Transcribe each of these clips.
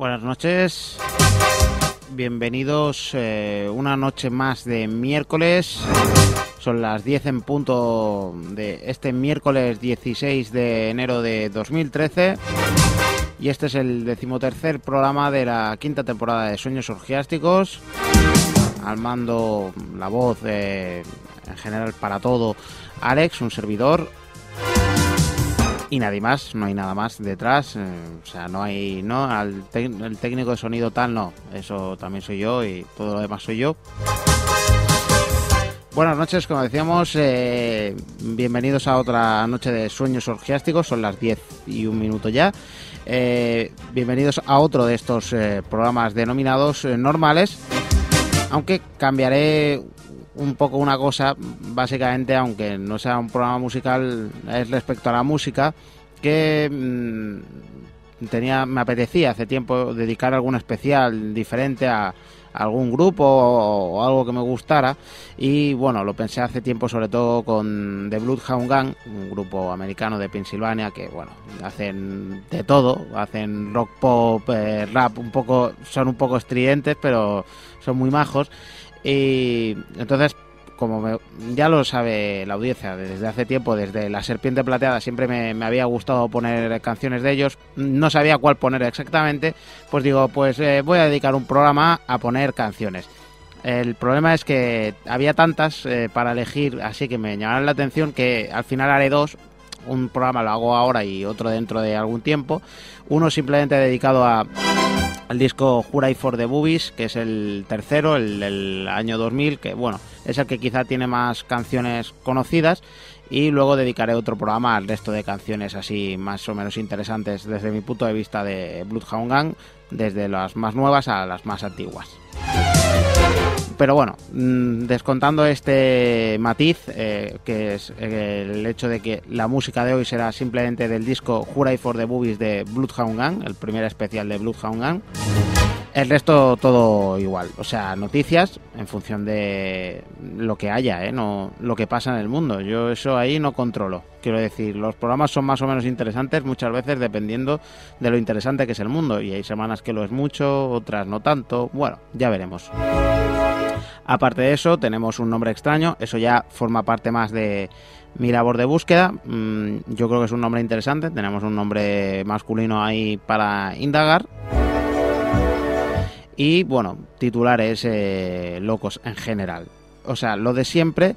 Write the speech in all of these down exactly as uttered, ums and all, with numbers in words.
Buenas noches, bienvenidos eh, una noche más de miércoles. Son las diez en punto de este miércoles dieciséis de enero de dos mil trece y este es el decimotercer programa de la quinta temporada de Sueños Orgiásticos. Al mando, la voz eh, en general para todo, Alex, un servidor. Y nadie más, no hay nada más detrás, eh, o sea, no hay, no, al te el técnico de sonido tal, no, eso también soy yo y todo lo demás soy yo. Buenas noches, como decíamos, eh, bienvenidos a otra noche de Sueños Orgiásticos, son las diez y un minuto ya. Eh, bienvenidos a otro de estos eh, programas denominados eh, normales, aunque cambiaré un poco una cosa, básicamente, aunque no sea un programa musical, es respecto a la música, que mmm, tenía, me apetecía hace tiempo dedicar algún especial diferente a, a algún grupo o, o algo que me gustara, y bueno, lo pensé hace tiempo sobre todo con The Bloodhound Gang, un grupo americano de Pensilvania que bueno, hacen de todo, hacen rock, pop, eh, rap, un poco, son un poco estridentes, pero son muy majos. Y entonces, como me, ya lo sabe la audiencia desde hace tiempo, desde La Serpiente Plateada siempre me, me había gustado poner canciones de ellos, no sabía cuál poner exactamente, pues digo, pues eh, voy a dedicar un programa a poner canciones. El problema es que había tantas eh, para elegir, así que me llamaron la atención, que al final haré dos. Un programa lo hago ahora y otro dentro de algún tiempo. Uno simplemente dedicado a el disco Hurray for the Boobies, que es el tercero, el del año dos mil, que bueno, es el que quizá tiene más canciones conocidas, y luego dedicaré otro programa al resto de canciones así más o menos interesantes desde mi punto de vista de Bloodhound Gang, desde las más nuevas a las más antiguas. Pero bueno, descontando este matiz, eh, que es el hecho de que la música de hoy será simplemente del disco Hurray for the Boobies de Bloodhound Gang, el primer especial de Bloodhound Gang, el resto todo igual, o sea, noticias en función de lo que haya, ¿eh? No lo que pasa en el mundo. Yo eso ahí no controlo. Quiero decir, los programas son más o menos interesantes muchas veces dependiendo de lo interesante que es el mundo, y hay semanas que lo es mucho, otras no tanto. Bueno, ya veremos. Aparte de eso, tenemos un nombre extraño, eso ya forma parte más de mi labor de búsqueda. Yo creo que es un nombre interesante, tenemos un nombre masculino ahí para indagar. Y bueno, titulares eh, locos en general. O sea, lo de siempre,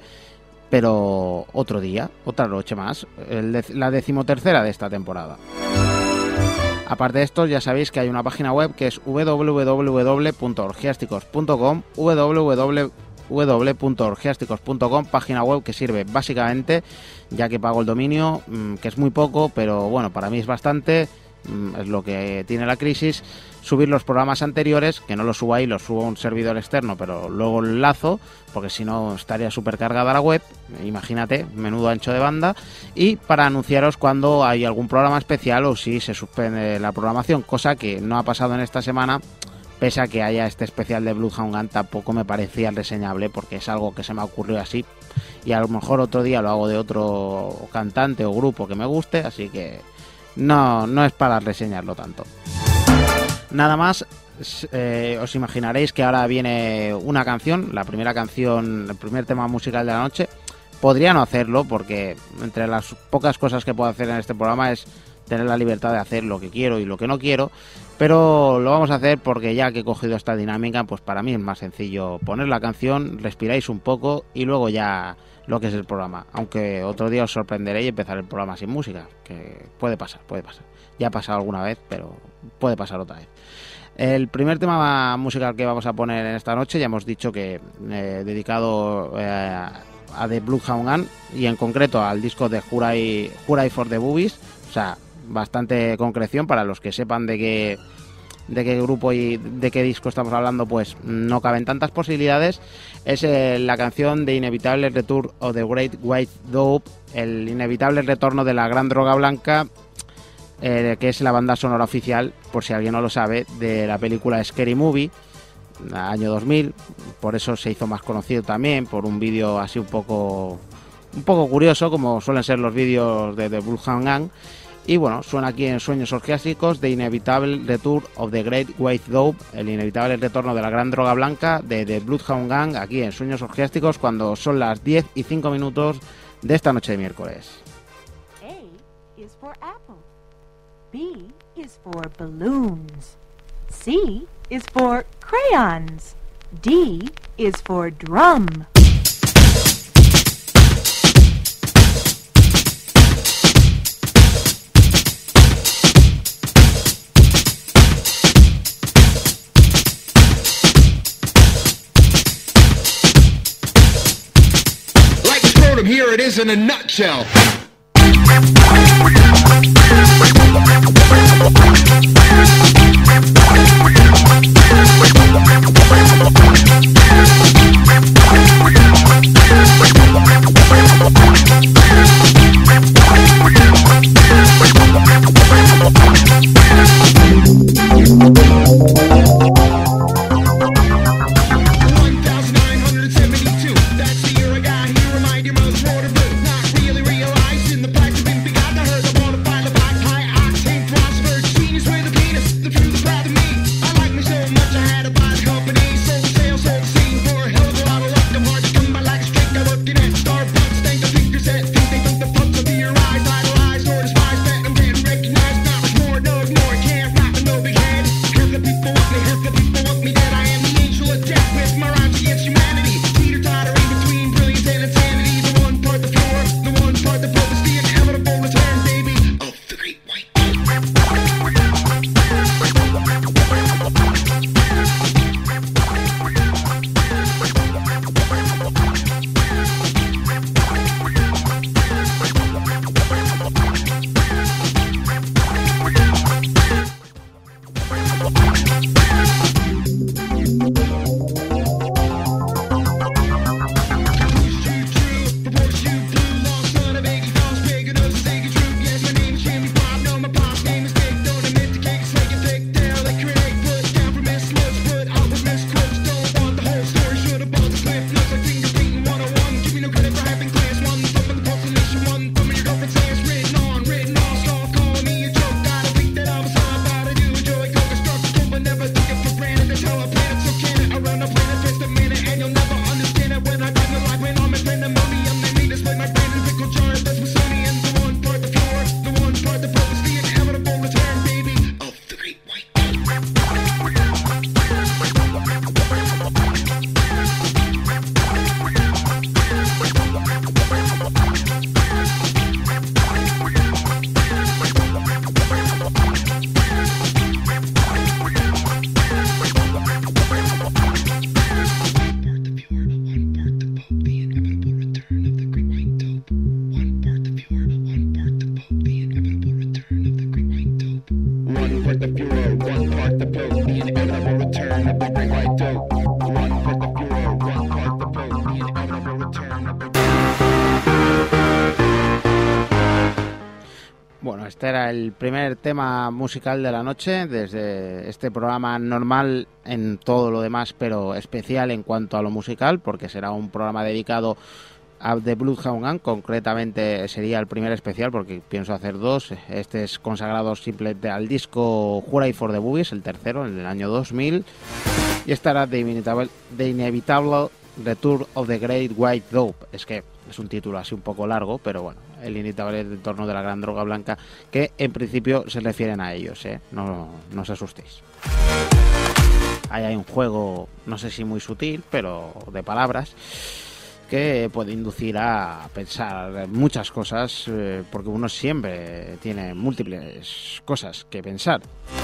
pero otro día, otra noche más, el de, la decimotercera de esta temporada. Aparte de esto, ya sabéis que hay una página web que es w w w punto orgiásticos punto com, w w w punto orgiásticos punto com, página web que sirve básicamente, ya que pago el dominio, que es muy poco, pero bueno, para mí es bastante, es lo que tiene la crisis, subir los programas anteriores, que no los subo ahí, los subo a un servidor externo, pero luego el enlazo, porque si no estaría súper cargada la web, imagínate, menudo ancho de banda, y para anunciaros cuando hay algún programa especial o si se suspende la programación, cosa que no ha pasado en esta semana, pese a que haya este especial de Bloodhound Gang, tampoco me parecía reseñable, porque es algo que se me ha ocurrido así, y a lo mejor otro día lo hago de otro cantante o grupo que me guste, así que no, no es para reseñarlo tanto. Nada más, eh, os imaginaréis que ahora viene una canción, la primera canción, el primer tema musical de la noche. Podría no hacerlo porque entre las pocas cosas que puedo hacer en este programa es tener la libertad de hacer lo que quiero y lo que no quiero, pero lo vamos a hacer porque ya que he cogido esta dinámica, pues para mí es más sencillo poner la canción, respiráis un poco y luego ya lo que es el programa, aunque otro día os sorprenderé y empezar el programa sin música, que puede pasar, puede pasar. Ya ha pasado alguna vez, pero puede pasar otra vez. El primer tema musical que vamos a poner en esta noche, ya hemos dicho que eh, dedicado eh, a The Bloodhound Gang y en concreto al disco de Hurray, Hurray for the Boobies, o sea, bastante concreción para los que sepan de qué, de qué grupo y de qué disco estamos hablando, pues no caben tantas posibilidades. Es eh, la canción de Inevitable Return of the Great White Dope, el inevitable retorno de la gran droga blanca, eh, que es la banda sonora oficial, por si alguien no lo sabe, de la película Scary Movie, año dos mil, por eso se hizo más conocido también, por un vídeo así un poco un poco curioso, como suelen ser los vídeos de The Bloodhound Gang. Y bueno, suena aquí en Sueños Orgiásticos The Inevitable Return of the Great White Dope, el inevitable retorno de la gran droga blanca de The Bloodhound Gang, aquí en Sueños Orgiásticos, cuando son las diez y cinco minutos de esta noche de miércoles. A is for apple. B is for balloons. C is for crayons. D is for drum. Here it is in a nutshell. Bueno, este era el primer tema musical de la noche, desde este programa normal en todo lo demás, pero especial en cuanto a lo musical, porque será un programa dedicado a The Bloodhound Gang. Concretamente sería el primer especial, porque pienso hacer dos. Este es consagrado simplemente al disco Hurray for the Boobies, el tercero, en el año dos mil, y estará The Inevitable, The Inevitable Return of the Great White Dope. Es que es un título así un poco largo, pero bueno, el inevitable retorno de la gran droga blanca, que en principio se refieren a ellos, ¿eh? No, no os asustéis. Ahí hay un juego, no sé si muy sutil, pero de palabras, que puede inducir a pensar muchas cosas, eh, porque uno siempre tiene múltiples cosas que pensar.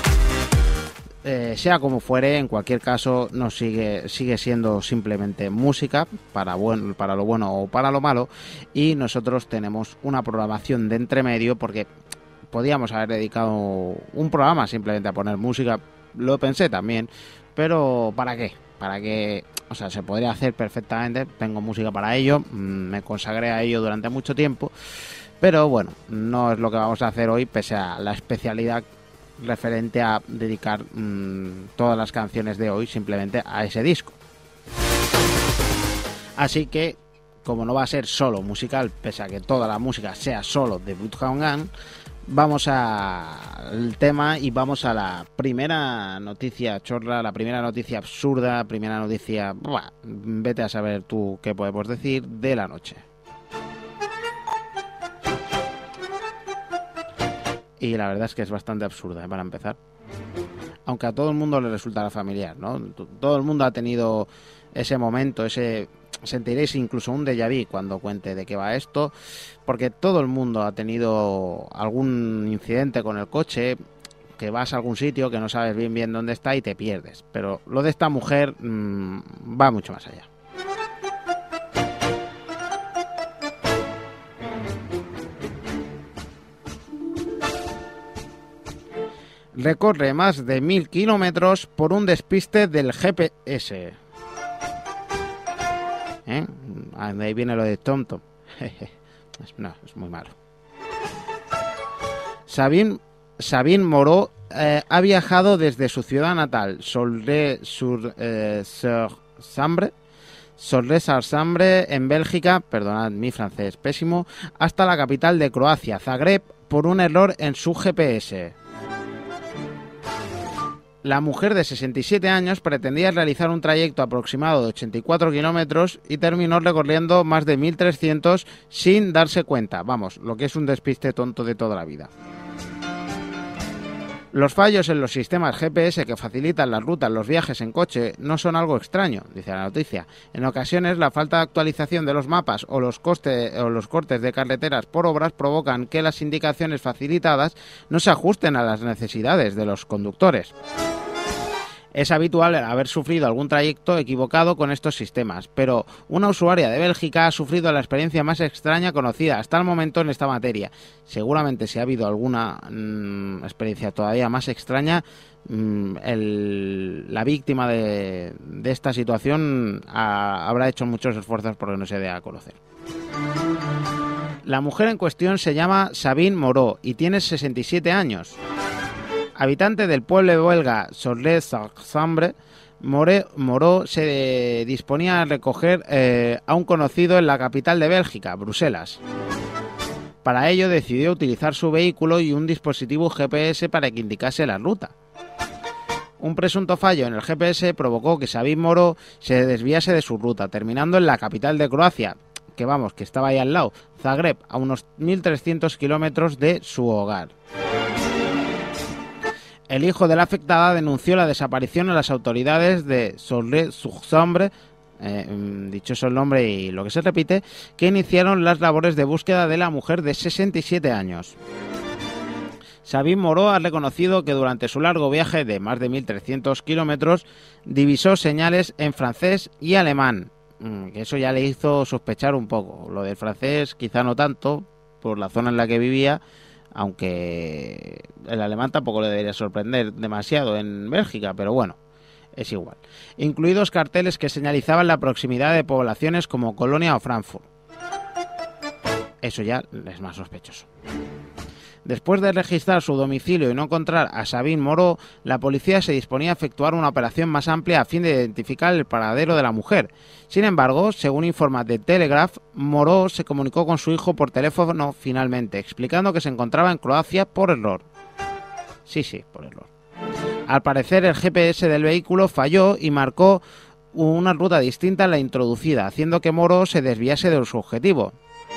Eh, sea como fuere, en cualquier caso, nos sigue sigue siendo simplemente música, para bueno, para lo bueno o para lo malo, y nosotros tenemos una programación de entremedio, porque podíamos haber dedicado un programa simplemente a poner música, lo pensé también, pero ¿para qué? Para que, o sea, se podría hacer perfectamente, tengo música para ello, me consagré a ello durante mucho tiempo, pero bueno, no es lo que vamos a hacer hoy, pese a la especialidad referente a dedicar mmm, todas las canciones de hoy simplemente a ese disco. Así que, como no va a ser solo musical, pese a que toda la música sea solo de Bloodhound Gang, Vamos al tema y vamos a la primera noticia chorra, la primera noticia absurda, primera noticia... Buah, vete a saber tú qué podemos decir de la noche. Y la verdad es que es bastante absurda, ¿eh? Para empezar. Aunque a todo el mundo le resultará familiar, ¿no? Todo el mundo ha tenido ese momento, ese... Sentiréis incluso un déjà vu cuando cuente de qué va esto, porque todo el mundo ha tenido algún incidente con el coche, que vas a algún sitio que no sabes bien bien dónde está y te pierdes. Pero lo de esta mujer mmm, va mucho más allá. Recorre más de mil kilómetros por un despiste del G P S. ¿Eh? De ahí viene lo de tonto. No, es muy malo. Sabine, Sabine Moreau eh, ha viajado desde su ciudad natal, Solre-sur-Sambre, Solre-sur-Sambre, en Bélgica, perdonad mi francés pésimo, hasta la capital de Croacia, Zagreb, por un error en su G P S. La mujer de sesenta y siete años pretendía realizar un trayecto aproximado de ochenta y cuatro kilómetros y terminó recorriendo más de mil trescientos sin darse cuenta. Vamos, lo que es un despiste tonto de toda la vida. Los fallos en los sistemas G P S que facilitan las rutas, los viajes en coche, no son algo extraño, dice la noticia. En ocasiones, la falta de actualización de los mapas o los, coste, o los cortes de carreteras por obras provocan que las indicaciones facilitadas no se ajusten a las necesidades de los conductores. Es habitual haber sufrido algún trayecto equivocado con estos sistemas, pero una usuaria de Bélgica ha sufrido la experiencia más extraña conocida hasta el momento en esta materia. Seguramente si ha habido alguna mmm, experiencia todavía más extraña, mmm, el, la víctima de, de esta situación ha, habrá hecho muchos esfuerzos porque no se dé a conocer. La mujer en cuestión se llama Sabine Moreau y tiene sesenta y siete años. Habitante del pueblo belga Solre-sur-Sambre, Moreau se disponía a recoger eh, a un conocido en la capital de Bélgica, Bruselas. Para ello decidió utilizar su vehículo y un dispositivo G P S para que indicase la ruta. Un presunto fallo en el G P S provocó que Sabine Moreau se desviase de su ruta, terminando en la capital de Croacia, que vamos, que estaba ahí al lado, Zagreb, a unos mil trescientos kilómetros de su hogar. El hijo de la afectada denunció la desaparición a las autoridades de Solre-sur-Sambre, eh, dichoso el nombre y lo que se repite, que iniciaron las labores de búsqueda de la mujer de sesenta y siete años. Sabine Moreau ha reconocido que durante su largo viaje de más de mil trescientos kilómetros divisó señales en francés y alemán, que eso ya le hizo sospechar un poco. Lo del francés quizá no tanto, por la zona en la que vivía, aunque el alemán tampoco le debería sorprender demasiado en Bélgica, pero bueno, es igual. Incluidos carteles que señalizaban la proximidad de poblaciones como Colonia o Frankfurt. Eso ya es más sospechoso. Después de registrar su domicilio y no encontrar a Sabine Moreau, la policía se disponía a efectuar una operación más amplia a fin de identificar el paradero de la mujer. Sin embargo, según informa The Telegraph, Moreau se comunicó con su hijo por teléfono finalmente, explicando que se encontraba en Croacia por error. Sí, sí, por error. Al parecer, el G P S del vehículo falló y marcó una ruta distinta a la introducida, haciendo que Moreau se desviase de su objetivo.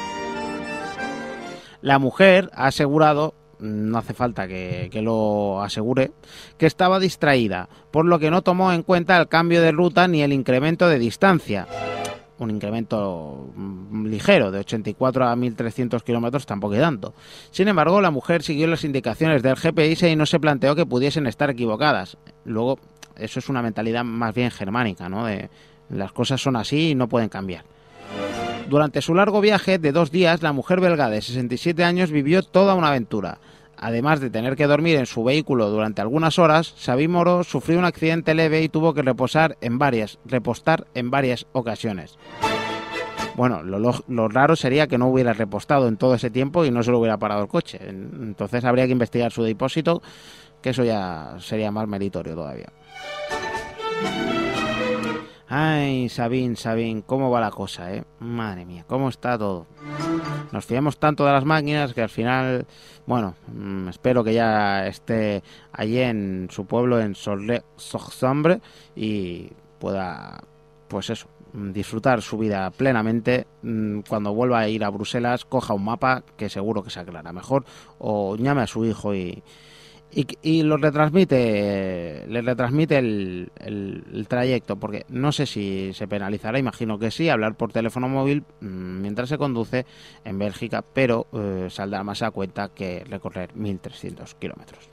La mujer ha asegurado, no hace falta que, que lo asegure, que estaba distraída, por lo que no tomó en cuenta el cambio de ruta ni el incremento de distancia. Un incremento ligero, de ochenta y cuatro a mil trescientos kilómetros, tampoco es tanto. Sin embargo, la mujer siguió las indicaciones del G P S y no se planteó que pudiesen estar equivocadas. Luego, eso es una mentalidad más bien germánica, ¿no? De las cosas son así y no pueden cambiar. Durante su largo viaje de dos días, la mujer belga de sesenta y siete años vivió toda una aventura. Además de tener que dormir en su vehículo durante algunas horas, Sabine Moreau sufrió un accidente leve y tuvo que reposar en varias, repostar en varias ocasiones. Bueno, lo, lo, lo raro sería que no hubiera repostado en todo ese tiempo y no se lo hubiera parado el coche. Entonces habría que investigar su depósito, que eso ya sería más meritorio todavía. Ay, Sabine, Sabine, ¿cómo va la cosa, eh? Madre mía, ¿cómo está todo? Nos fiamos tanto de las máquinas que al final, bueno, mmm, espero que ya esté allí en su pueblo, en Solé-sur-Sambre, y pueda, pues eso, disfrutar su vida plenamente. Cuando vuelva a ir a Bruselas, coja un mapa que seguro que se aclara mejor, o llame a su hijo y... Y, y lo retransmite, le retransmite el, el, el trayecto, porque no sé si se penalizará, imagino que sí, hablar por teléfono móvil mmm, mientras se conduce en Bélgica, pero eh, saldrá más a cuenta que recorrer mil trescientos kilómetros.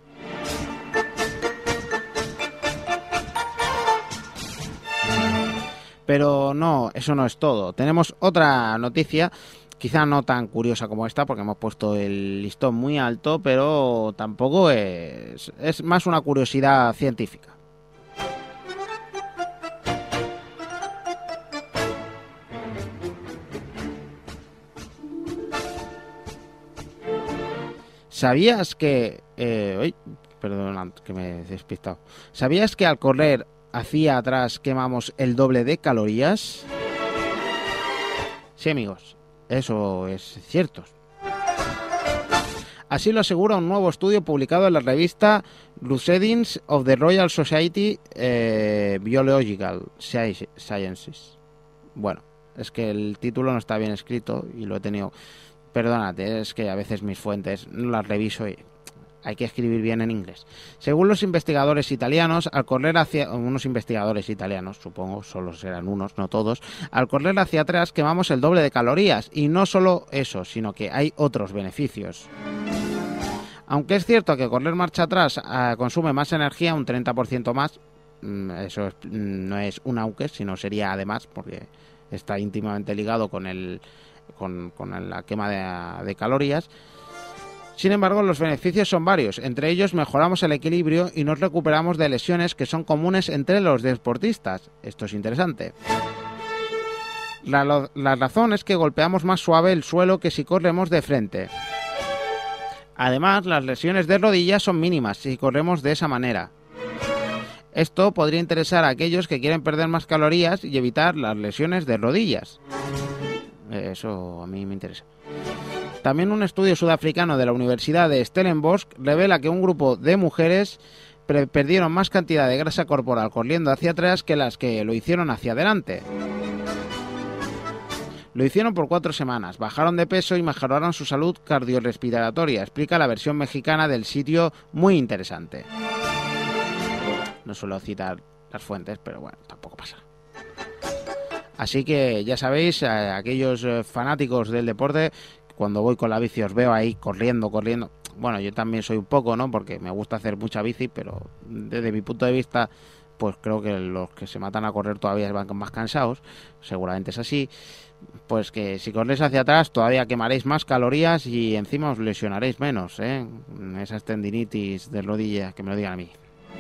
Pero no, eso no es todo. Tenemos otra noticia, quizá no tan curiosa como esta, porque hemos puesto el listón muy alto, pero tampoco es, es más una curiosidad científica. ¿Sabías que... Eh, uy, perdón, que me he despistado. ¿Sabías que al correr hacia atrás quemamos el doble de calorías? Sí, amigos. Eso es cierto. Así lo asegura un nuevo estudio publicado en la revista Proceedings of the Royal Society eh, Biological Sciences. Bueno, es que el título no está bien escrito y lo he tenido... Perdónate, es que a veces mis fuentes no las reviso y hay que escribir bien en inglés. Según los investigadores italianos, al correr hacia... Unos investigadores italianos, supongo, solo serán unos, no todos. Al correr hacia atrás quemamos el doble de calorías. Y no solo eso, sino que hay otros beneficios. Aunque es cierto que correr marcha atrás eh, consume más energía, un treinta por ciento más. Eso es, no es un aunque, sino sería además, porque está íntimamente ligado con, el, con, con la quema de, de calorías. Sin embargo, los beneficios son varios. Entre ellos, mejoramos el equilibrio y nos recuperamos de lesiones que son comunes entre los deportistas. Esto es interesante. La, la razón es que golpeamos más suave el suelo que si corremos de frente. Además, las lesiones de rodillas son mínimas si corremos de esa manera. Esto podría interesar a aquellos que quieren perder más calorías y evitar las lesiones de rodillas. Eso a mí me interesa. También un estudio sudafricano de la Universidad de Stellenbosch revela que un grupo de mujeres perdieron más cantidad de grasa corporal corriendo hacia atrás que las que lo hicieron hacia adelante. Lo hicieron por cuatro semanas, bajaron de peso y mejoraron su salud cardiorrespiratoria, explica la versión mexicana del sitio, muy interesante. No suelo citar las fuentes, pero bueno, tampoco pasa. Así que ya sabéis, a aquellos fanáticos del deporte, cuando voy con la bici os veo ahí corriendo, corriendo. Bueno, yo también soy un poco, ¿no? Porque me gusta hacer mucha bici, pero desde mi punto de vista, pues creo que los que se matan a correr todavía van más cansados. Seguramente es así. Pues que si corréis hacia atrás todavía quemaréis más calorías y encima os lesionaréis menos, ¿eh? Esas tendinitis de rodilla, que me lo digan a mí.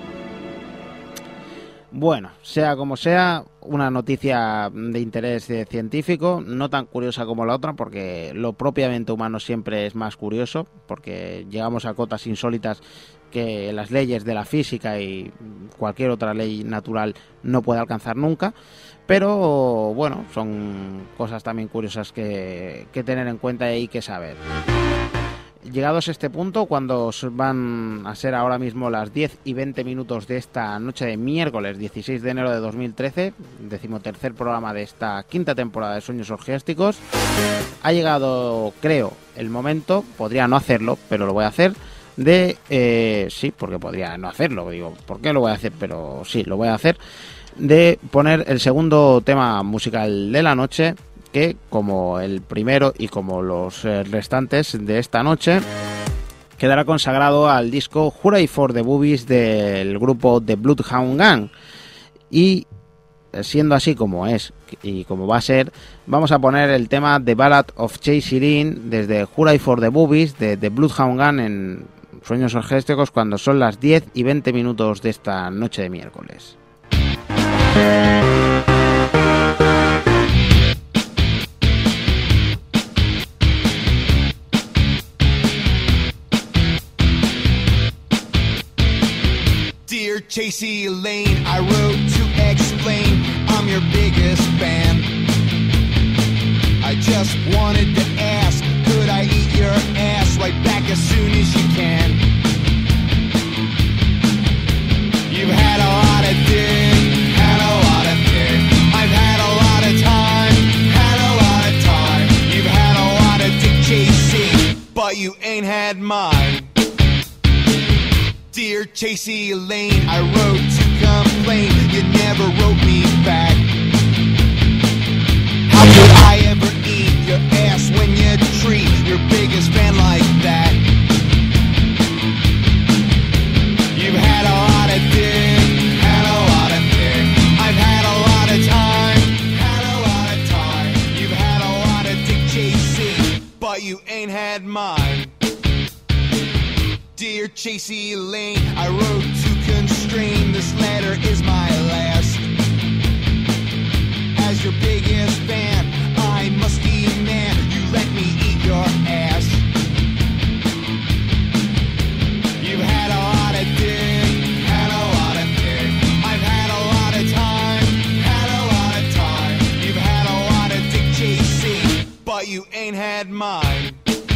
Bueno, sea como sea, una noticia de interés científico, no tan curiosa como la otra, porque lo propiamente humano siempre es más curioso, porque llegamos a cotas insólitas que las leyes de la física y cualquier otra ley natural no puede alcanzar nunca. Pero bueno, son cosas también curiosas que, que tener en cuenta y que saber. Llegados a este punto, cuando van a ser ahora mismo las diez y veinte minutos de esta noche de miércoles dieciséis de enero de dos mil trece, decimotercer programa de esta quinta temporada de Sueños Orgiásticos, ha llegado, creo, el momento, podría no hacerlo, pero lo voy a hacer, de... Eh, sí, porque podría no hacerlo, digo, ¿por qué lo voy a hacer? Pero sí, lo voy a hacer, de poner el segundo tema musical de la noche, que como el primero y como los restantes de esta noche quedará consagrado al disco Hooray for the Boobies del grupo The Bloodhound Gang. Y siendo así como es y como va a ser, vamos a poner el tema The Ballad of Chasey Lynn desde Hooray for the Boobies de The Bloodhound Gang en Sueños Orgiásticos, cuando son las diez y veinte minutos de esta noche de miércoles. Dear Chasey Lane, I wrote to explain complain, I'm your biggest fan. I just wanted to ask, could I eat your ass right back as soon as you can? You've had a lot of dick, had a lot of dick. I've had a lot of time, had a lot of time. You've had a lot of dick chasing, but you ain't had mine. Dear Chasey Lane, I wrote to complain, you never wrote me back. How could I ever eat your ass when you treat your biggest fan like that? You've had a lot of dick, had a lot of dick. I've had a lot of time, had a lot of time. You've had a lot of dick chasing, but you ain't had mine. Dear Chasey Lane, I wrote to constrain, this letter is my last. As your biggest fan, I must demand you let me eat your ass. You've had a lot of dick, had a lot of dick. I've had a lot of time, had a lot of time. You've had a lot of dick chasing, but you ain't had mine.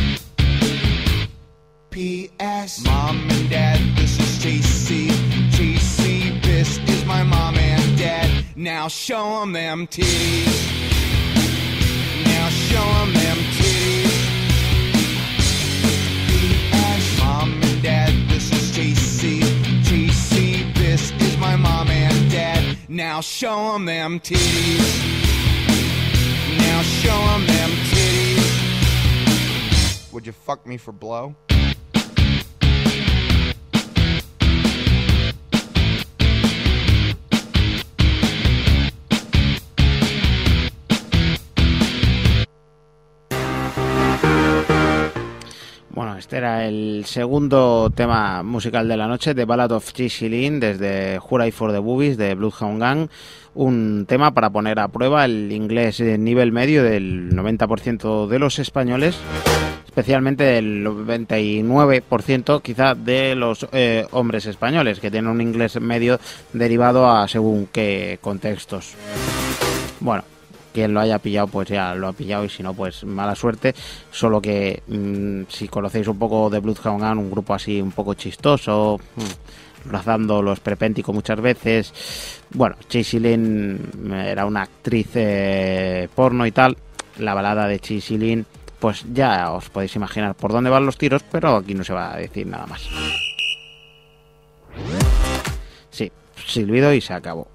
P S Mom and Dad, this is Chasey. Chasey, this is my mom and dad. Now show 'em them titties. Now show 'em them titties. P S Mom and Dad, this is Chasey. Chasey, this is my mom and dad. Now show 'em them titties. Now show 'em them titties. Would you fuck me for blow? Bueno, este era el segundo tema musical de la noche, The Ballad of Chasey Lane, desde Hooray for the Boobies, de Bloodhound Gang. Un tema para poner a prueba el inglés nivel medio del noventa por ciento de los españoles, especialmente del noventa y nueve por ciento quizá de los eh, hombres españoles, que tienen un inglés medio derivado a según qué contextos. Bueno, quien lo haya pillado pues ya lo ha pillado, y si no pues mala suerte. Solo que mmm, si conocéis un poco de Bloodhound Gang, un grupo así un poco chistoso, mmm, rozando lo esperpéntico muchas veces. Bueno, Chasey Lane era una actriz eh, porno y tal. La balada de Chasey Lane, pues ya os podéis imaginar por dónde van los tiros, pero aquí no se va a decir nada más. Sí, silbido y se acabó.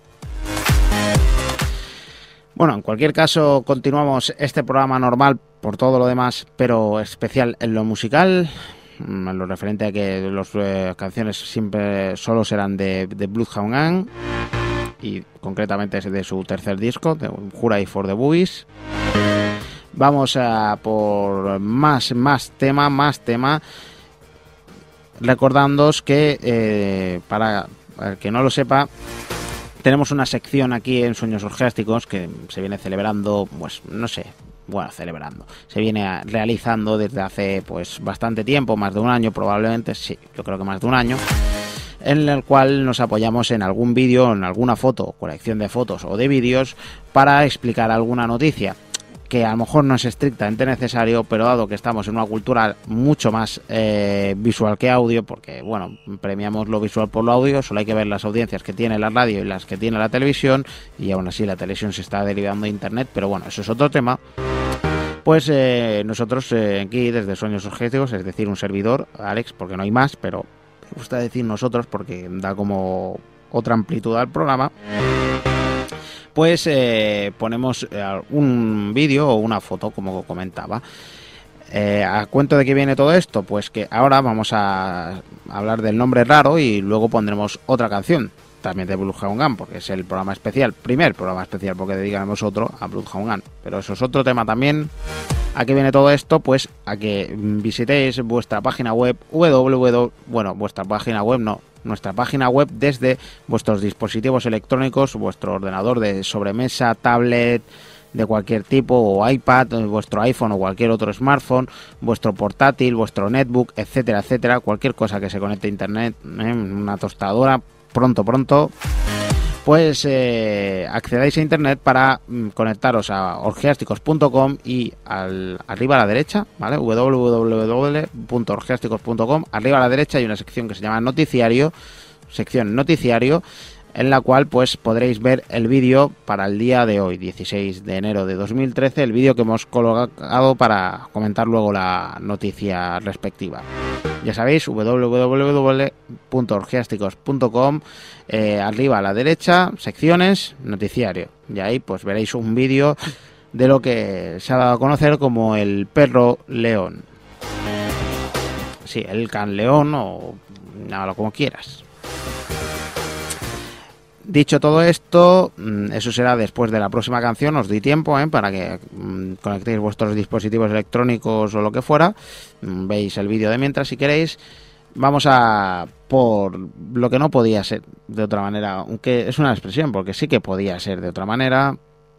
Bueno, en cualquier caso, continuamos este programa normal por todo lo demás, pero especial en lo musical, en lo referente a que las eh, canciones siempre solo serán de, de Bloodhound Gang, y concretamente es de su tercer disco, de Hooray for the Boobies. Vamos a por más, más tema, más tema, recordándoos que, eh, para el que no lo sepa, tenemos una sección aquí en Sueños Orgiásticos que se viene celebrando, pues no sé, bueno, celebrando, se viene realizando desde hace pues bastante tiempo, más de un año probablemente, sí, yo creo que más de un año, en el cual nos apoyamos en algún vídeo, en alguna foto, colección de fotos o de vídeos para explicar alguna noticia, que a lo mejor no es estrictamente necesario, pero dado que estamos en una cultura mucho más eh, visual que audio, porque bueno, premiamos lo visual por lo audio, solo hay que ver las audiencias que tiene la radio y las que tiene la televisión, y aún así la televisión se está derivando de internet, pero bueno, eso es otro tema. Pues eh, nosotros eh, aquí desde Sueños Orgiásticos, es decir, un servidor, Alex, porque no hay más, pero me gusta decir nosotros porque da como otra amplitud al programa, pues eh, ponemos eh, un vídeo o una foto, como comentaba. Eh, ¿A cuento de qué viene todo esto? Pues que ahora vamos a hablar del nombre raro y luego pondremos otra canción, también de Bloodhound Gang, porque es el programa especial, primer programa especial, porque dedicaremos otro a Bloodhound Gang. Pero eso es otro tema también. ¿A qué viene todo esto? Pues a que visitéis vuestra página web, www, bueno, vuestra página web no, nuestra página web desde vuestros dispositivos electrónicos, vuestro ordenador de sobremesa, tablet de cualquier tipo, o iPad, vuestro iPhone o cualquier otro smartphone, vuestro portátil, vuestro netbook, etcétera, etcétera, cualquier cosa que se conecte a internet, ¿eh? Una tostadora, pronto, pronto, pues eh, accedáis a internet para mm, conectaros a orgiásticos punto com y al, arriba a la derecha, ¿vale? doble u doble u doble u punto orgiásticos punto com. Arriba a la derecha hay una sección que se llama Noticiario, sección Noticiario, en la cual pues podréis ver el vídeo para el día de hoy, dieciséis de enero de dos mil trece, el vídeo que hemos colocado para comentar luego la noticia respectiva. Ya sabéis, doble u doble u doble u punto orgiásticos punto com, eh, arriba a la derecha, secciones, noticiario. Y ahí pues veréis un vídeo de lo que se ha dado a conocer como el perro león. Sí, el can león o llámalo como quieras. Dicho todo esto, eso será después de la próxima canción. Os doy tiempo ¿eh? para que mm, conectéis vuestros dispositivos electrónicos o lo que fuera. Mm, veis el vídeo de mientras si queréis. Vamos a por lo que no podía ser de otra manera, aunque es una expresión, porque sí que podía ser de otra manera.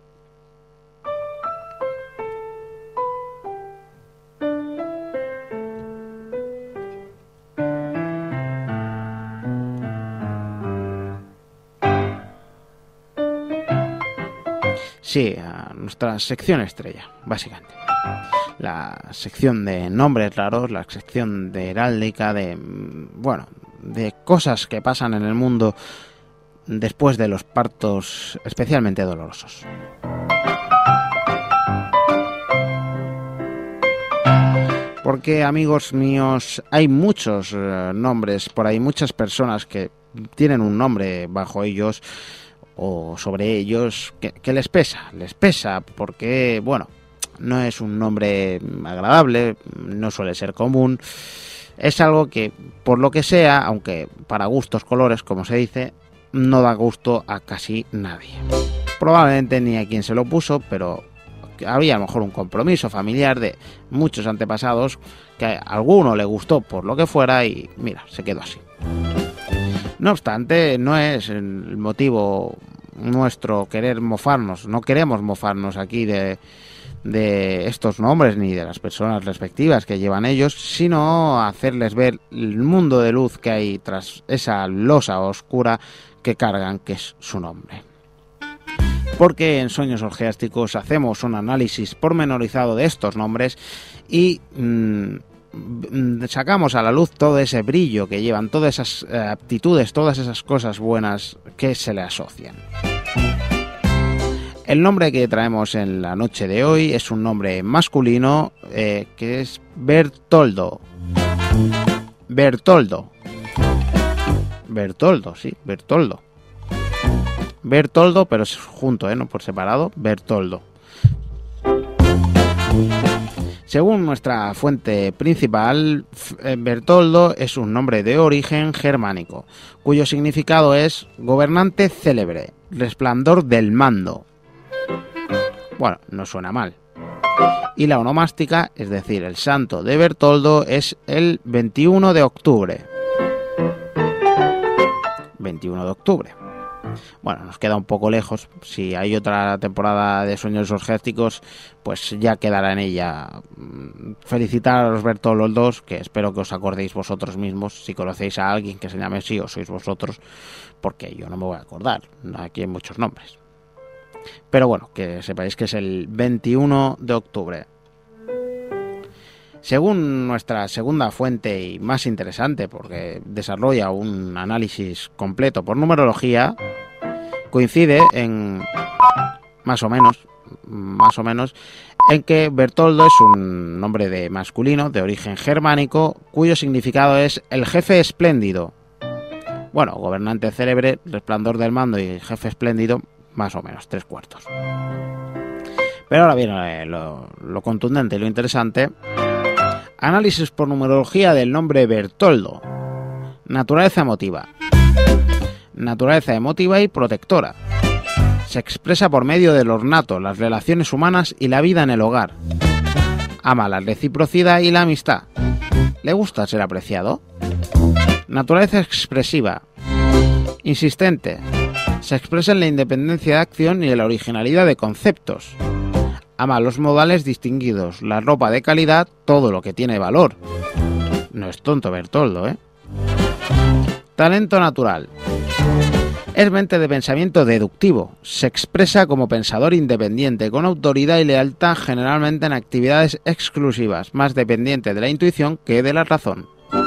Sí, a nuestra sección estrella, básicamente. La sección de nombres raros, la sección de heráldica, de, bueno, de cosas que pasan en el mundo después de los partos especialmente dolorosos. Porque, amigos míos, hay muchos eh, nombres por ahí, muchas personas que tienen un nombre bajo ellos o sobre ellos que, que les pesa, les pesa porque, bueno, no es un nombre agradable, no suele ser común, es algo que, por lo que sea, aunque para gustos colores, como se dice, no da gusto a casi nadie. Probablemente ni a quien se lo puso, pero había a lo mejor un compromiso familiar de muchos antepasados que a alguno le gustó por lo que fuera y, mira, se quedó así. No obstante, no es el motivo nuestro querer mofarnos, no queremos mofarnos aquí de, de estos nombres ni de las personas respectivas que llevan ellos, sino hacerles ver el mundo de luz que hay tras esa losa oscura que cargan, que es su nombre. Porque en Sueños Orgiásticos hacemos un análisis pormenorizado de estos nombres y mmm, sacamos a la luz todo ese brillo que llevan, todas esas eh, aptitudes, todas esas cosas buenas que se le asocian. El nombre que traemos en la noche de hoy es un nombre masculino eh, que es Bertoldo. Bertoldo. Bertoldo, sí, Bertoldo. Bertoldo, pero es junto, ¿eh? No por separado, Bertoldo. Según nuestra fuente principal, Bertoldo es un nombre de origen germánico, cuyo significado es gobernante célebre, resplandor del mando. Bueno, no suena mal. Y la onomástica, es decir, el santo de Bertoldo, es el veintiuno de octubre. veintiuno de octubre. Bueno, nos queda un poco lejos. Si hay otra temporada de Sueños Orgiásticos, pues ya quedará en ella. Felicitar a los Bertoldos, que espero que os acordéis vosotros mismos. Si conocéis a alguien que se llame así o sois vosotros, porque yo no me voy a acordar. Aquí hay muchos nombres. Pero bueno, que sepáis que es el veintiuno de octubre. Según nuestra segunda fuente y más interesante, porque desarrolla un análisis completo por numerología, coincide en más o menos, más o menos, en que Bertoldo es un nombre de masculino de origen germánico, cuyo significado es el jefe espléndido. Bueno, gobernante célebre, resplandor del mando y jefe espléndido, más o menos, tres cuartos. Pero ahora viene lo, lo contundente y lo interesante. Análisis por numerología del nombre Bertoldo. Naturaleza emotiva. Naturaleza emotiva y protectora. Se expresa por medio del ornato, las relaciones humanas y la vida en el hogar. Ama la reciprocidad y la amistad. ¿Le gusta ser apreciado? Naturaleza expresiva. Insistente. Se expresa en la independencia de acción y en la originalidad de conceptos. Ama los modales distinguidos, la ropa de calidad, todo lo que tiene valor. No es tonto Bertoldo, ¿eh? Talento natural. Es mente de pensamiento deductivo. Se expresa como pensador independiente, con autoridad y lealtad, generalmente en actividades exclusivas, más dependiente de la intuición que de la razón.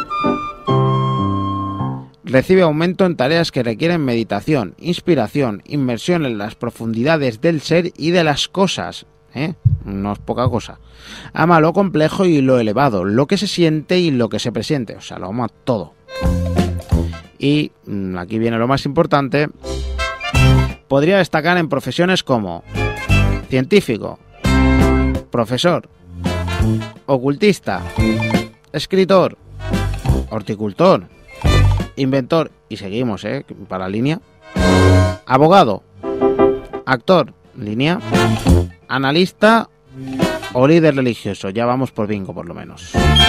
Recibe aumento en tareas que requieren meditación, inspiración, inmersión en las profundidades del ser y de las cosas. ¿Eh? No es poca cosa. Ama lo complejo y lo elevado, lo que se siente y lo que se presiente. O sea, lo ama todo. Y aquí viene lo más importante. Podría destacar en profesiones como científico, profesor, ocultista, escritor, horticultor, inventor, y seguimos, ¿eh? Para línea, abogado, actor, línea, analista o líder religioso. Ya vamos por bingo, por lo menos.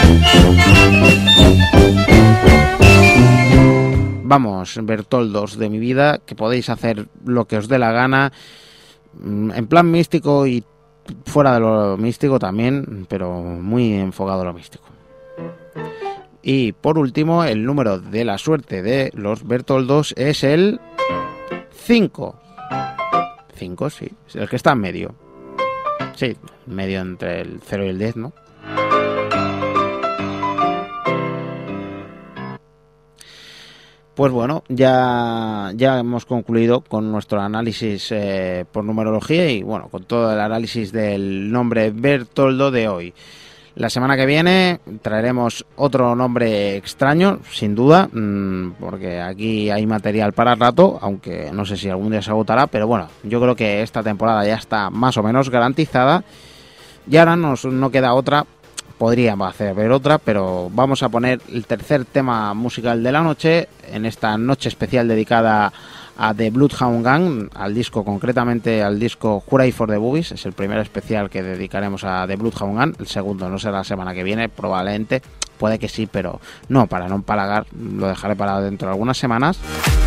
Vamos, Bertoldos de mi vida, que podéis hacer lo que os dé la gana, en plan místico y fuera de lo místico también, pero muy enfocado a lo místico. Y por último, el número de la suerte de los Bertoldos es el cinco. cinco, sí, es el que está en medio. Sí, medio entre el cero y el diez, ¿no? Pues bueno, ya, ya hemos concluido con nuestro análisis eh, por numerología y bueno, con todo el análisis del nombre Bertoldo de hoy. La semana que viene traeremos otro nombre extraño, sin duda, mmm, porque aquí hay material para rato, aunque no sé si algún día se agotará, pero bueno, yo creo que esta temporada ya está más o menos garantizada y ahora nos, no queda otra. Podríamos hacer ver otra, pero vamos a poner el tercer tema musical de la noche, en esta noche especial dedicada a The Bloodhound Gang, al disco, concretamente al disco Hooray for the Boobies. Es el primer especial que dedicaremos a The Bloodhound Gang, el segundo no será la semana que viene, probablemente, puede que sí, pero no, para no empalagar, lo dejaré para dentro de algunas semanas.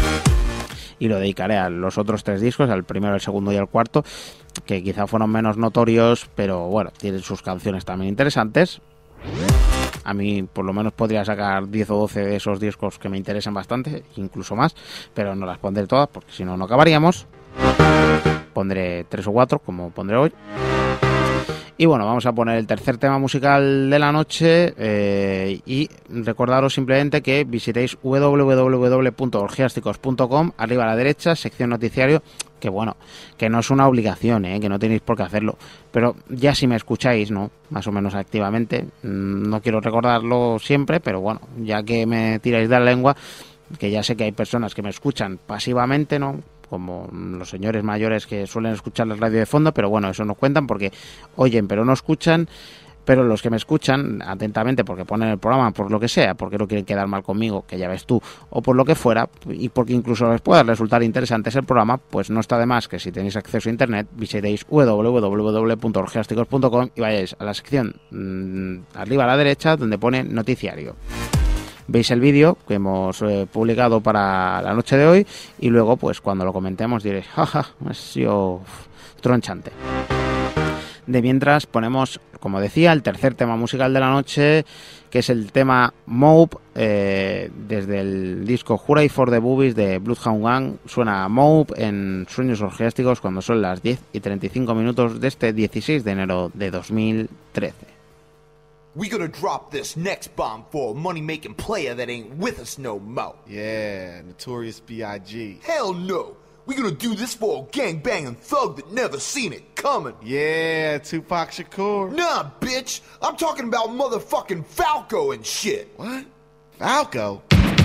Y lo dedicaré a los otros tres discos, al primero, el segundo y el cuarto, que quizá fueron menos notorios, pero bueno, tienen sus canciones también interesantes. A mí por lo menos podría sacar diez o doce de esos discos que me interesan bastante, incluso más, pero no las pondré todas porque si no, no acabaríamos. Pondré tres o cuatro, como pondré hoy. Y bueno, vamos a poner el tercer tema musical de la noche eh, y recordaros simplemente que visitéis doble u doble u doble u punto orgiásticos punto com, arriba a la derecha, sección noticiario, que bueno, que no es una obligación, eh, que no tenéis por qué hacerlo, pero ya si me escucháis, ¿no? Más o menos activamente, no quiero recordarlo siempre, pero bueno, ya que me tiráis de la lengua, que ya sé que hay personas que me escuchan pasivamente, ¿no? Como los señores mayores que suelen escuchar la radio de fondo, pero bueno, eso nos cuentan porque oyen pero no escuchan, pero los que me escuchan atentamente porque ponen el programa por lo que sea, porque no quieren quedar mal conmigo, que ya ves tú, o por lo que fuera, y porque incluso les pueda resultar interesante el programa, pues no está de más que si tenéis acceso a internet visitéis doble u doble u doble u punto orgiásticos punto com y vayáis a la sección mmm, arriba a la derecha donde pone noticiario. Veis el vídeo que hemos eh, publicado para la noche de hoy y luego pues cuando lo comentemos diréis, jaja, ha sido tronchante. De mientras ponemos, como decía, el tercer tema musical de la noche, que es el tema Mope, eh, desde el disco Hooray for the Boobies de Bloodhound Gang. Suena Mope en Sueños Orgiásticos cuando son las diez y treinta y cinco minutos de este dieciséis de enero de dos mil trece. We gonna drop this next bomb for a money-making player that ain't with us no more. Yeah, Notorious B I G Hell no. We gonna do this for a gangbanging thug that never seen it coming. Yeah, Tupac Shakur. Nah, bitch. I'm talking about motherfucking Falco and shit. What? Falco?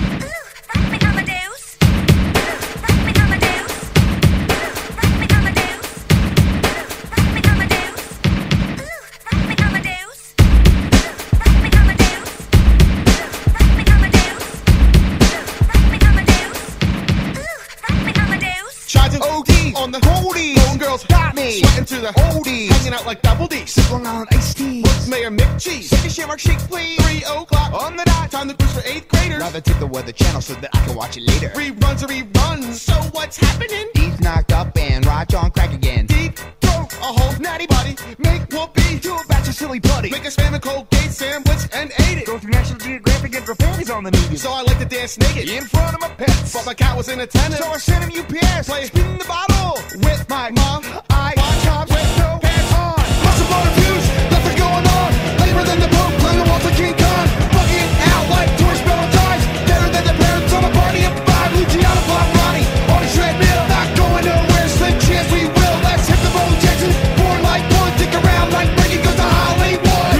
O D on the oldies. Golden girls got me. Sweating to the oldies. Hanging out like double D. Sipping on iced tea. What's Mayor Mick Cheese? Take a shamrock shake, please. Three o'clock on the dot. Time to push for eighth graders. Rather take the Weather Channel so that I can watch it later. Reruns are reruns. So what's happening? He's knocked up and Raj on crack again. Deep throat, a whole natty body. Make whoopee. Do a batch of silly putty. Make a spam and Colgate sandwich and ate it. Go through National Geographic and for families on the needed. So I like to dance naked In front of my pets. but my cat was in attendance. So I sent him U P S. Play- Spin the bottle. With my mom, I watch cops with no pants on. Lots of motor views, nothing going on. Labor than the Pope, playing the waltz of King Kong. Bugging out like tourist metal ties. Better than the parents on a party of five. Luciano Pavarotti on a treadmill. Not going nowhere, slim chance we will. Let's hit the Bo Jackson. Born like one, dick around like Brady goes to Hollywood.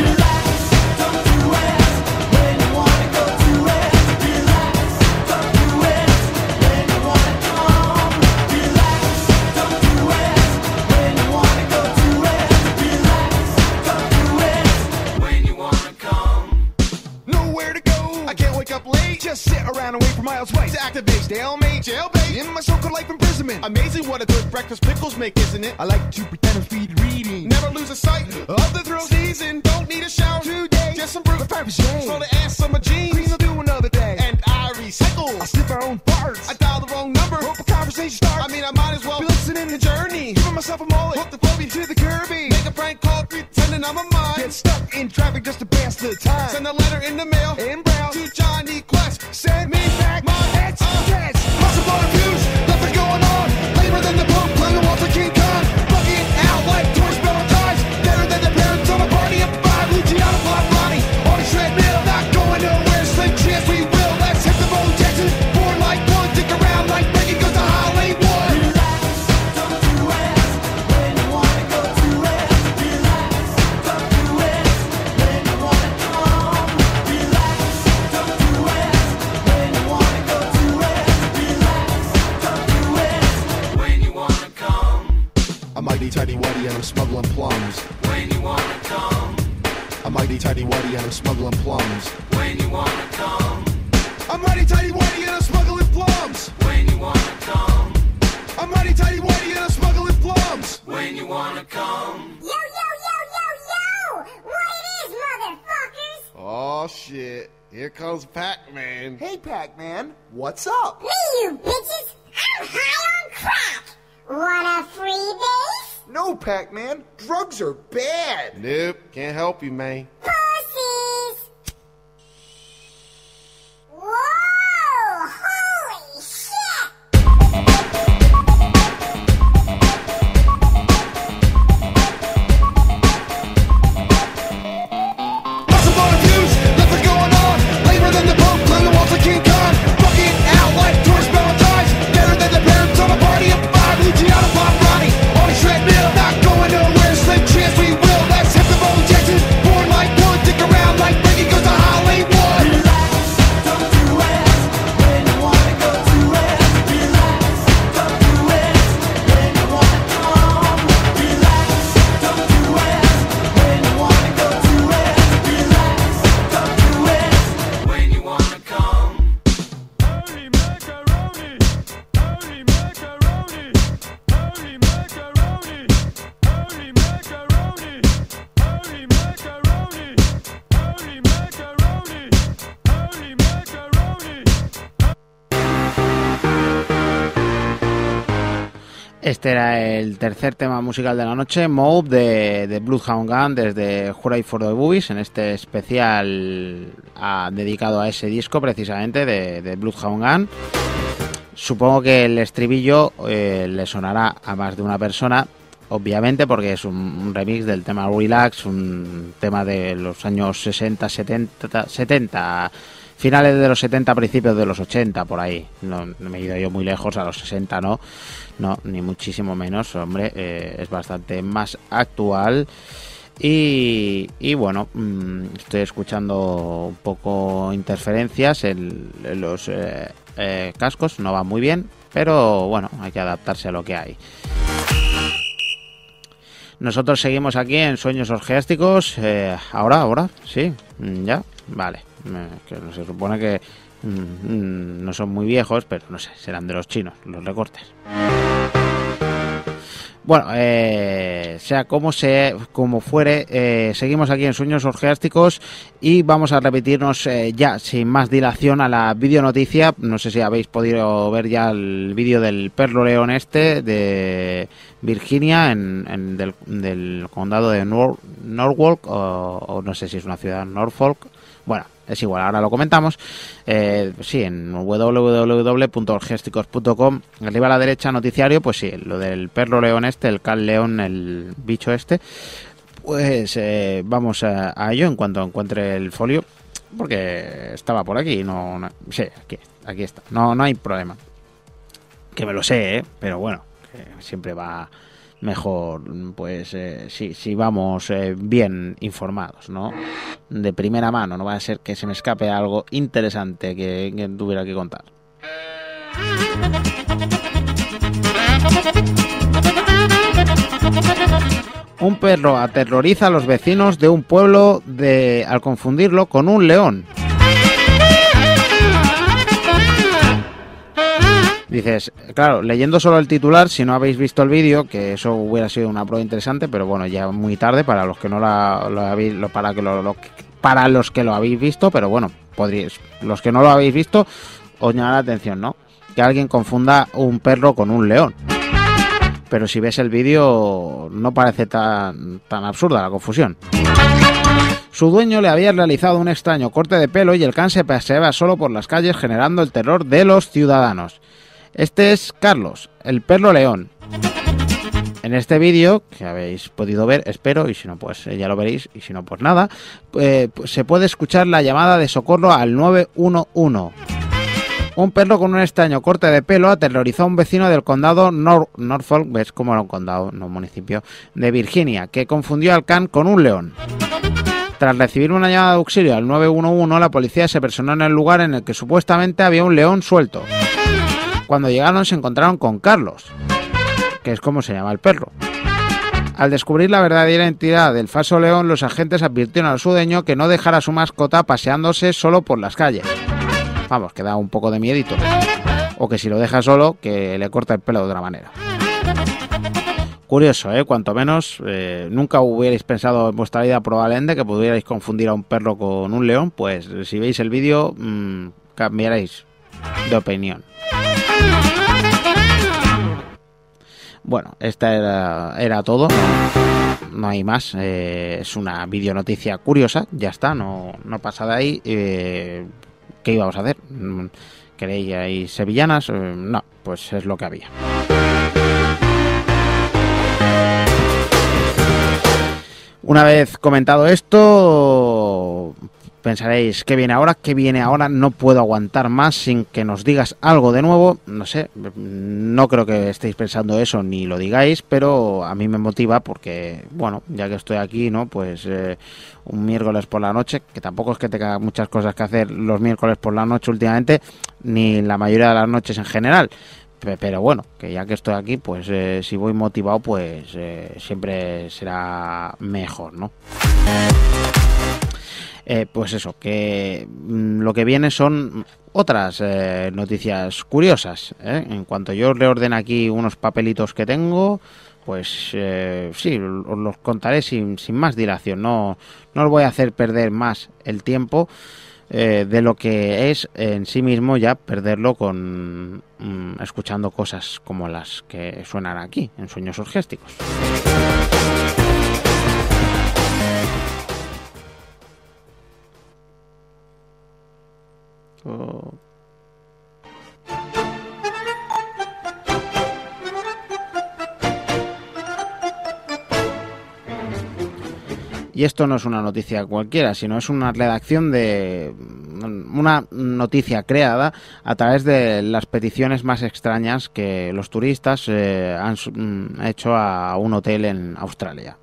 Nowhere to go. I can't wake up late Just sit around and wait for miles away. to activate Stalemate. jailbait. In my so-called life imprisonment. Amazing what a good breakfast pickles make, isn't it? I like to pretend I'm speed reading. Never lose a sight of the thrill season. Don't need a shower Today, just some brute. Fabergé. Slow the ass on my Clean jeans, will do another day. and I recycle. I sniff our own farts. I dial the wrong number. Hope a conversation starts. I mean, I might as well Be listening the to journey. Giving myself a mullet. Hook the phobia To the Kirby. Make a prank call pretending I'm a mime. Get stuck in traffic just to pass the time. Send a letter in the mail And browse. to Johnny Quest. Send me back my heads. uh, Yes. Lots of motor views, nothing going on. Labor than the Pope, playing the waltz of King Kong. Bugging out like tourist metal ties. Better than the parents on a party of five. Luciano Pavarotti on a treadmill. Not going nowhere, slim chance we will. Let's hit the Bo Jackson. Born like one, dick around like Brady goes to Hollywood. I'm mighty tighty whitey and I'm smuggling plums. When you wanna come, I'm mighty tighty whitey and I'm smuggling plums. when you wanna come, I'm mighty tighty whitey and I'm smuggling plums. when you wanna come, I'm mighty tighty whitey and I'm smuggling plums. when you wanna come. Yo, yo, yo, yo, yo! What it is, motherfuckers? Oh shit. Here comes Pac-Man. Hey, Pac-Man. What's up? Me, you bitches! I'm high on crack! Want a freebie? No, Pac-Man. Drugs are bad. Nope, can't help you, man. Pussies! Whoa! Holy shit! Lots of motor views, nothing going on. Labor than the Pope, playing the waltz of King Kong. Bugging out like tourist metal ties. Better than the parents on a party of five. Luciano Pavarotti on a treadmill. Not going nowhere, slim chance we will. Let's hit the Bo Jackson. Born like one, dick around like Brady goes to Hollywood. When you wanna come, Holy macaroni! Holy macaroni! Holy macaroni! Holy macaroni! Holy macaroni! Holy macaroni! Holy macaroni! Este era el tercer tema musical de la noche, Mob, de, de Bloodhound Gun, desde Hurray for the Boobies, en este especial a, dedicado a ese disco precisamente de, de Bloodhound Gun. Supongo que el estribillo eh, le sonará a más de una persona, obviamente, porque es un, un remix del tema Relax, un tema de los años sesenta, setenta, setenta, finales de los setenta, principios de los ochenta, por ahí. No, no me he ido yo muy lejos, a los sesenta no, no, ni muchísimo menos, hombre, eh, es bastante más actual. Y, y bueno, mmm, estoy escuchando un poco interferencias en, en los eh, eh, cascos, no va muy bien, pero bueno, hay que adaptarse a lo que hay. Nosotros seguimos aquí en Sueños Orgiásticos. Eh, ahora, ahora, sí, ya, vale. Eh, que se supone que mm, no son muy viejos, pero no sé, serán de los chinos, los recortes. Bueno, eh, sea como se, como fuere, eh, seguimos aquí en Sueños Orgiásticos y vamos a repetirnos eh, ya sin más dilación a la videonoticia. No sé si habéis podido ver ya el vídeo del perro león este de Virginia, en, en del, del condado de Nor- Norfolk, o, o no sé si es una ciudad, Norfolk. Bueno, es igual, ahora lo comentamos. Eh, sí, en doble u doble u doble u punto orgiásticos punto com, arriba a la derecha, noticiario, pues sí, lo del perro león este, el cal león, el bicho este, pues eh, vamos a, a ello en cuanto encuentre el folio, porque estaba por aquí, no, no sí, aquí, aquí está, no, no hay problema. Que me lo sé, ¿eh? Pero bueno, que siempre va mejor, pues eh, sí, si vamos eh, bien informados, ¿no? De primera mano, no va a ser que se me escape algo interesante que, que tuviera que contar. Un perro aterroriza a los vecinos de un pueblo de al confundirlo con un león. Dices, claro, leyendo solo el titular, si no habéis visto el vídeo, que eso hubiera sido una prueba interesante, pero bueno, ya muy tarde para los que no la, lo habéis, lo, para que lo, lo, para los que lo habéis visto, pero bueno, podríais, los que no lo habéis visto, os llama la atención, ¿no? Que alguien confunda un perro con un león. Pero si ves el vídeo, no parece tan, tan absurda la confusión. Su dueño le había realizado un extraño corte de pelo y el can se paseaba solo por las calles generando el terror de los ciudadanos. Este es Carlos, el perro león. En este vídeo, que habéis podido ver, espero, y si no, pues ya lo veréis, y si no, pues nada, eh, pues se puede escuchar la llamada de socorro al nueve uno uno. Un perro con un extraño corte de pelo aterrorizó a un vecino del condado Nor- Norfolk, ves como era un condado, no un municipio, de Virginia, que confundió al can con un león. Tras recibir una llamada de auxilio al nueve uno uno, la policía se personó en el lugar en el que supuestamente había un león suelto. Cuando llegaron se encontraron con Carlos, que es como se llama el perro. Al descubrir la verdadera identidad del falso león, los agentes advirtieron a su dueño que no dejara a su mascota paseándose solo por las calles. Vamos, que da un poco de miedito. O que si lo deja solo, que le corta el pelo de otra manera. Curioso, ¿eh? Cuanto menos, eh, nunca hubierais pensado en vuestra vida probablemente que pudierais confundir a un perro con un león. Pues si veis el vídeo, mmm, cambiaréis de opinión. Bueno, esta era, era todo. No, no hay más. Eh, es una videonoticia curiosa. Ya está, no, no pasa de ahí. Eh, ¿Qué íbamos a hacer? ¿Queréis sevillanas? Eh, no, pues es lo que había. Una vez comentado esto, pensaréis, ¿qué viene ahora? ¿Qué viene ahora? No puedo aguantar más sin que nos digas algo de nuevo. No sé, no creo que estéis pensando eso ni lo digáis, pero a mí me motiva porque, bueno, ya que estoy aquí, ¿no? Pues eh, un miércoles por la noche, que tampoco es que tenga muchas cosas que hacer los miércoles por la noche últimamente, ni la mayoría de las noches en general. Pero bueno, que ya que estoy aquí, pues eh, si voy motivado, pues eh, siempre será mejor, ¿no? Eh, pues eso, que mmm, lo que viene son otras eh, noticias curiosas, ¿eh? En cuanto yo reordene aquí unos papelitos que tengo, pues eh, sí, os los contaré sin, sin más dilación. No, no os voy a hacer perder más el tiempo eh, de lo que es en sí mismo ya perderlo con mmm, escuchando cosas como las que suenan aquí, en Sueños Orgiásticos. Oh. Y esto no es una noticia cualquiera, sino es una redacción de una noticia creada a través de las peticiones más extrañas que los turistas eh, han hecho a un hotel en Australia.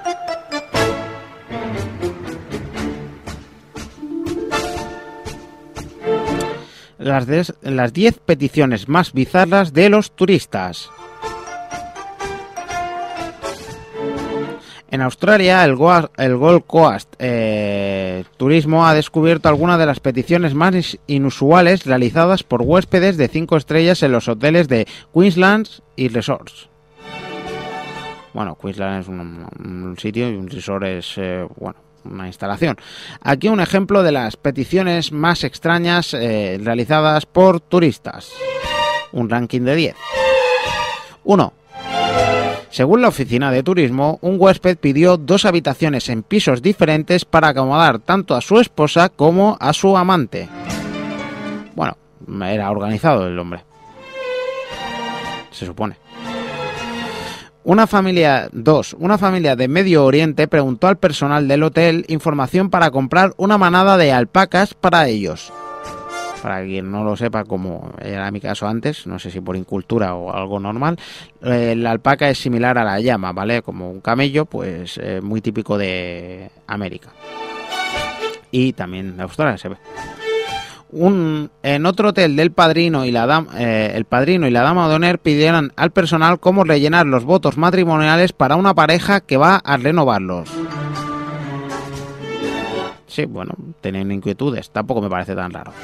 Las des, las diez peticiones más bizarras de los turistas. En Australia, el, Goa, el Gold Coast eh, Turismo ha descubierto algunas de las peticiones más inusuales realizadas por huéspedes de cinco estrellas en los hoteles de Queensland y Resorts. Bueno, Queensland es un, un sitio y un resort es, eh, bueno, una instalación. Aquí un ejemplo de las peticiones más extrañas eh, realizadas por turistas. Un ranking de diez. uno. Según la oficina de turismo, un huésped pidió dos habitaciones en pisos diferentes para acomodar tanto a su esposa como a su amante. Bueno, era organizado el hombre. Se supone. Una familia, dos, una familia de Medio Oriente preguntó al personal del hotel información para comprar una manada de alpacas para ellos. Para quien no lo sepa, como era mi caso antes, no sé si por incultura o algo normal, eh, la alpaca es similar a la llama, ¿vale? Como un camello, pues eh, muy típico de América. Y también de Australia se ve. Un, en otro hotel del padrino y la dama, eh, el padrino y la dama de honor pidieron al personal cómo rellenar los votos matrimoniales para una pareja que va a renovarlos. Sí, bueno, tienen inquietudes, tampoco me parece tan raro.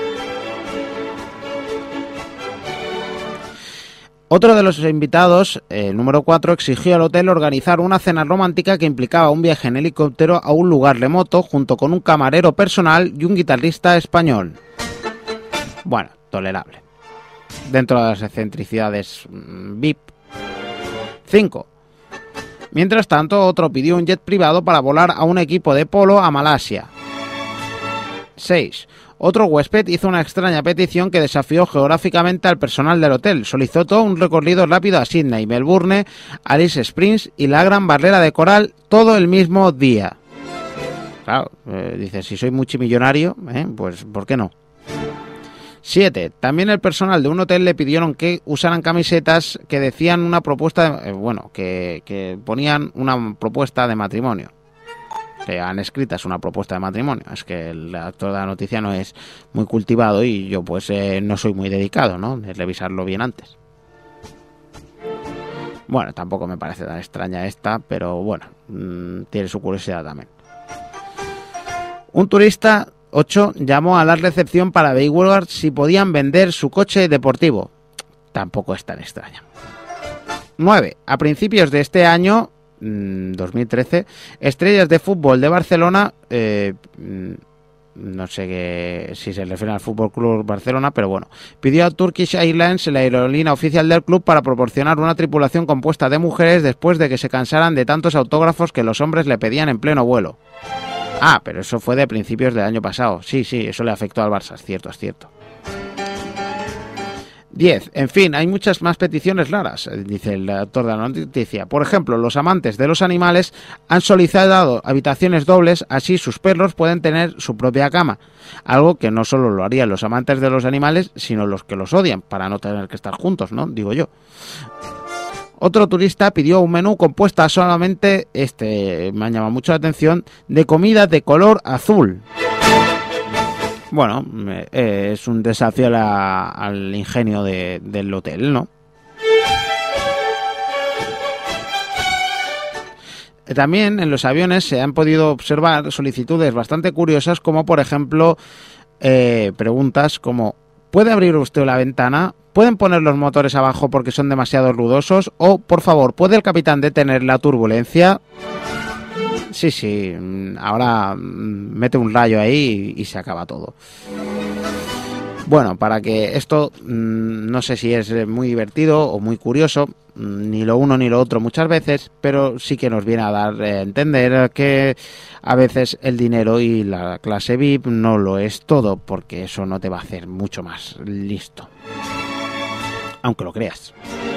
Otro de los invitados, el eh, número cuatro, exigió al hotel organizar una cena romántica que implicaba un viaje en helicóptero a un lugar remoto junto con un camarero personal y un guitarrista español. Bueno, tolerable. Dentro de las excentricidades V I P. cinco. Mientras tanto, otro pidió un jet privado para volar a un equipo de polo a Malasia. seis. Otro huésped hizo una extraña petición que desafió geográficamente al personal del hotel. Solicitó un recorrido rápido a Sydney, Melbourne, Alice Springs y la Gran Barrera de Coral todo el mismo día. Claro, eh, dice, si soy multimillonario, eh, pues ¿por qué no? siete. También el personal de un hotel le pidieron que usaran camisetas que decían una propuesta, de, eh, bueno, que, que ponían una propuesta de matrimonio. Que han escritas una propuesta de matrimonio. Es que el actor de la noticia no es muy cultivado y yo pues eh, no soy muy dedicado, ¿no? De revisarlo bien antes. Bueno, tampoco me parece tan extraña esta, pero bueno, mmm, tiene su curiosidad también. Un turista, ocho, llamó a la recepción para averiguar si podían vender su coche deportivo. Tampoco es tan extraña. nueve. A principios de este año, dos mil trece, estrellas de fútbol de Barcelona, eh, no sé qué, si se refiere al Fútbol Club Barcelona, pero bueno, pidió a Turkish Airlines, la aerolínea oficial del club, para proporcionar una tripulación compuesta de mujeres después de que se cansaran de tantos autógrafos que los hombres le pedían en pleno vuelo. Ah, pero eso fue de principios del año pasado. Sí, sí, eso le afectó al Barça, es cierto, es cierto. diez. En fin, hay muchas más peticiones raras, dice el autor de la noticia. Por ejemplo, los amantes de los animales han solicitado habitaciones dobles, así sus perros pueden tener su propia cama. Algo que no solo lo harían los amantes de los animales, sino los que los odian, para no tener que estar juntos, ¿no? Digo yo. Otro turista pidió un menú compuesto solamente, este me ha llamado mucho la atención, de comida de color azul. Bueno, eh, es un desafío a la, al ingenio de, del hotel, ¿no? También en los aviones se han podido observar solicitudes bastante curiosas, como por ejemplo eh, preguntas como ¿puede abrir usted la ventana? ¿Pueden poner los motores abajo porque son demasiado ruidosos? O, por favor, ¿puede el capitán detener la turbulencia? Sí, sí, ahora mete un rayo ahí y, y se acaba todo. Bueno, para que esto, no sé si es muy divertido o muy curioso, ni lo uno ni lo otro muchas veces, pero sí que nos viene a dar a entender que a veces el dinero y la clase V I P no lo es todo, porque eso no te va a hacer mucho más listo. Aunque lo creas.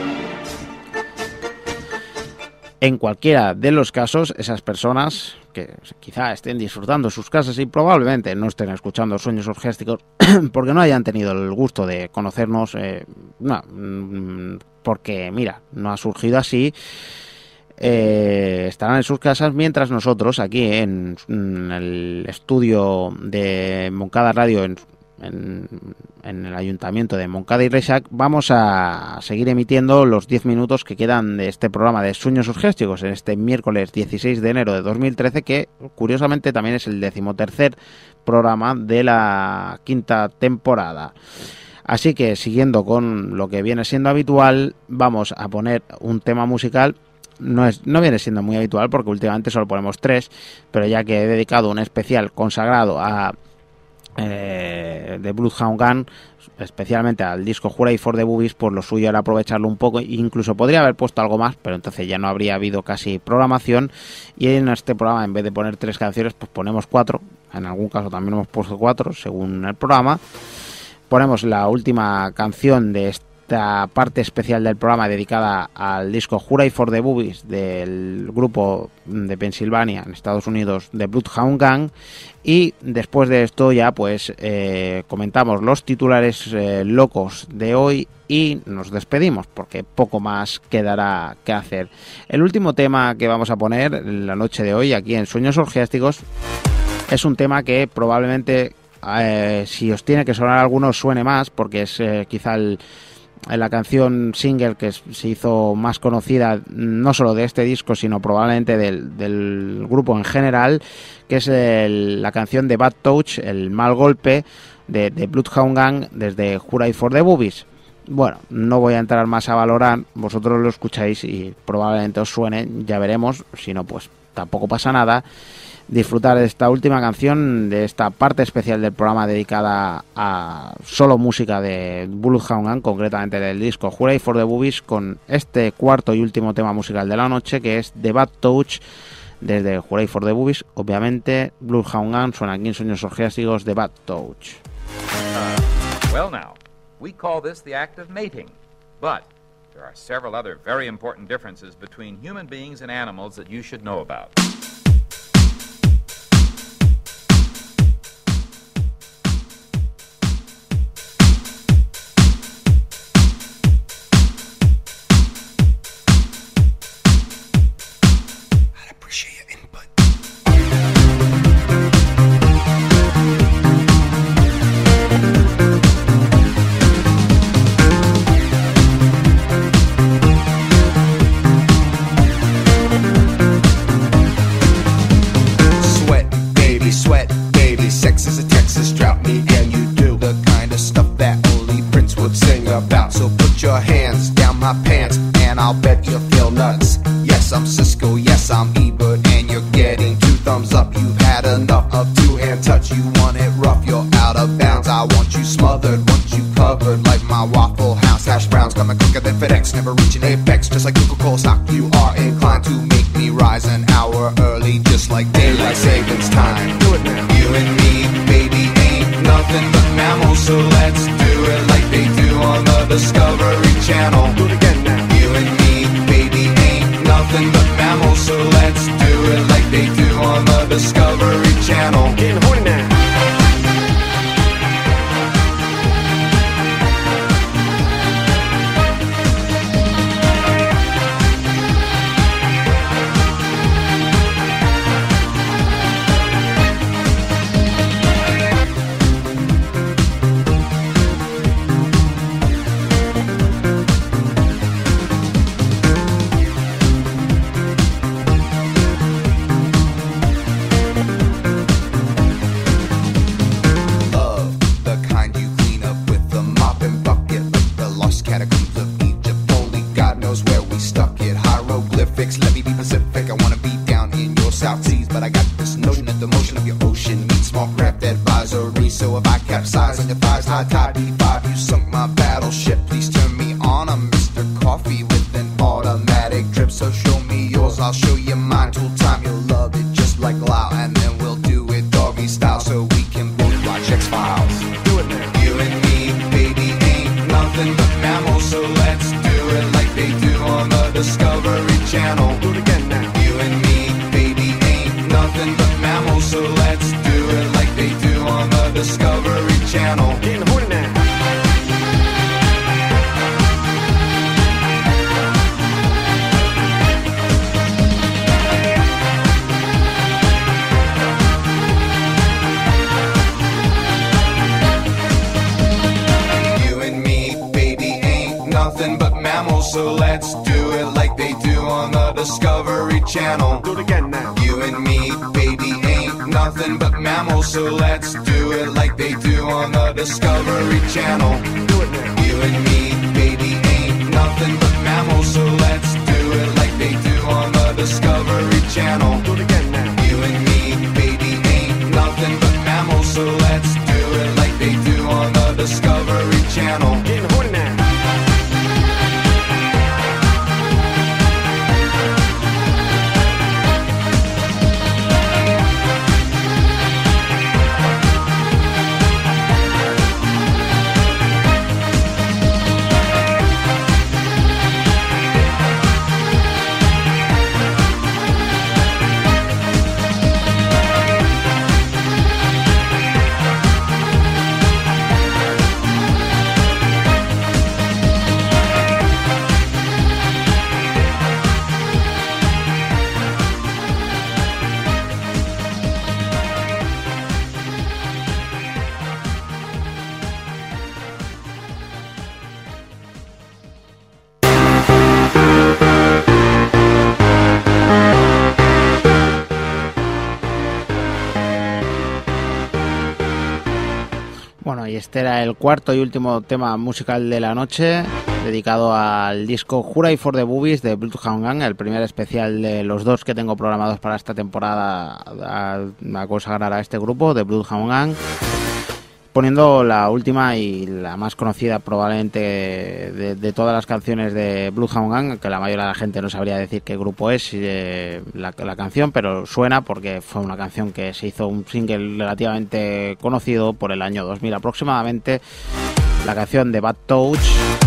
En cualquiera de los casos, esas personas que quizá estén disfrutando sus casas y probablemente no estén escuchando Sueños Orgiásticos porque no hayan tenido el gusto de conocernos, eh, no, porque mira, no ha surgido así, eh, estarán en sus casas mientras nosotros aquí en, en el estudio de Moncada Radio en En, en el ayuntamiento de Moncada y Reixac vamos a seguir emitiendo los diez minutos que quedan de este programa de Sueños Orgiásticos en este miércoles dieciséis de enero de dos mil trece, que curiosamente también es el decimotercer programa de la quinta temporada. Así que siguiendo con lo que viene siendo habitual, vamos a poner un tema musical. No, es, no viene siendo muy habitual porque últimamente solo ponemos tres, pero ya que he dedicado un especial consagrado a eh, de Bloodhound Gang, especialmente al disco Hooray for the Boobies, pues lo suyo era aprovecharlo un poco. Incluso podría haber puesto algo más, pero entonces ya no habría habido casi programación, y en este programa, en vez de poner tres canciones, pues ponemos cuatro. En algún caso también hemos puesto cuatro según el programa. Ponemos la última canción de esta parte especial del programa dedicada al disco Hooray for the Boobies del grupo de Pensilvania en Estados Unidos de Bloodhound Gang, y después de esto ya pues eh, comentamos los titulares eh, locos de hoy y nos despedimos porque poco más quedará que hacer. El último tema que vamos a poner la noche de hoy aquí en Sueños Orgiásticos es un tema que probablemente eh, si os tiene que sonar alguno suene más, porque es eh, quizá el la canción single que se hizo más conocida no solo de este disco sino probablemente del, del grupo en general, que es el, la canción de Bad Touch, el mal golpe de, de Bloodhound Gang desde Hooray for the Boobies. Bueno, no voy a entrar más a valorar, vosotros lo escucháis y probablemente os suene, ya veremos, si no pues tampoco pasa nada. Disfrutar de esta última canción, de esta parte especial del programa dedicada a solo música de Bloodhound Gang, concretamente del disco Hooray for the Boobies, con este cuarto y último tema musical de la noche, que es The Bad Touch desde Hooray for the Boobies. Obviamente Bloodhound Gang suena aquí en Sueños Orgiásticos, The Bad Touch. Uh, well now, we call this the act of mating, but there are several other very important differences between human beings and animals that you should know about. So let's do it like they do on the Discovery Channel. Do it again now. You and me, baby, ain't nothing but mammals. So let's do it like they do on the Discovery Channel. Do it now. You and me, baby, ain't nothing but mammals. So let's do it like they do on the Discovery Channel. Do it again now. You and me, baby, ain't nothing but mammals. So let's do it Este era el cuarto y último tema musical de la noche, dedicado al disco Hooray for the Boobies de Bloodhound Gang, el primer especial de los dos que tengo programados para esta temporada a, a consagrar a este grupo de Bloodhound Gang, poniendo la última y la más conocida probablemente de, de todas las canciones de Bloodhound Gang, que la mayoría de la gente no sabría decir qué grupo es eh, la, la canción, pero suena porque fue una canción que se hizo un single relativamente conocido por el año dos mil aproximadamente, la canción de Bad Touch,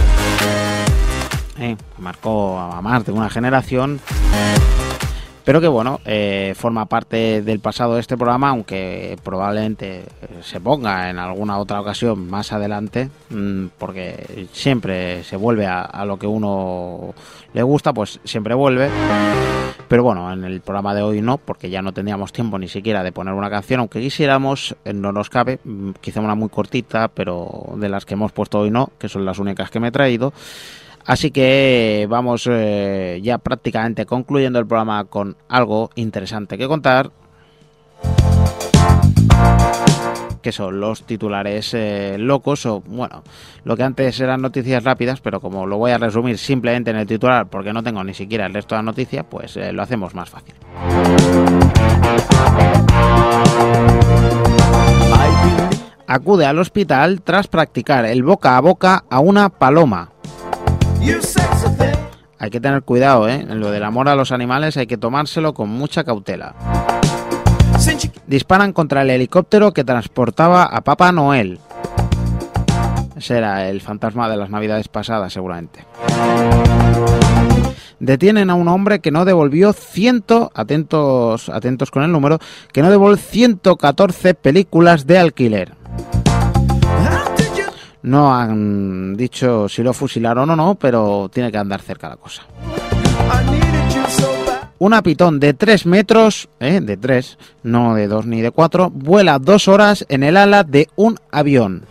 eh, marcó a más de una generación, pero que bueno, eh, forma parte del pasado de este programa, aunque probablemente se ponga en alguna otra ocasión más adelante, mmm, porque siempre se vuelve a, a lo que uno le gusta, pues siempre vuelve. Pero bueno, en el programa de hoy no, porque ya no tendríamos tiempo ni siquiera de poner una canción, aunque quisiéramos, no nos cabe, quizá una muy cortita, pero de las que hemos puesto hoy no, que son las únicas que me he traído. Así que vamos eh, ya prácticamente concluyendo el programa con algo interesante que contar, que son los titulares eh, locos, o bueno, lo que antes eran noticias rápidas, pero como lo voy a resumir simplemente en el titular porque no tengo ni siquiera el resto de la noticia, pues eh, lo hacemos más fácil. Acude al hospital tras practicar el boca a boca a una paloma. Hay que tener cuidado, ¿eh? En lo del amor a los animales hay que tomárselo con mucha cautela. Disparan contra el helicóptero que transportaba a Papá Noel. Ese era el fantasma de las navidades pasadas, seguramente. Detienen a un hombre que no devolvió ciento, atentos, atentos con el número, que no devolvió ciento catorce películas de alquiler. No han dicho si lo fusilaron o no, pero tiene que andar cerca la cosa. Una pitón de tres metros, ¿eh? de tres, no de dos ni de cuatro, vuela dos horas en el ala de un avión.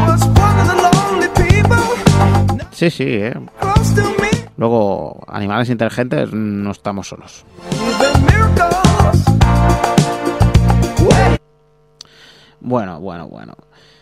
Sí, sí, ¿eh? Luego, animales inteligentes, no estamos solos. Bueno, bueno, bueno.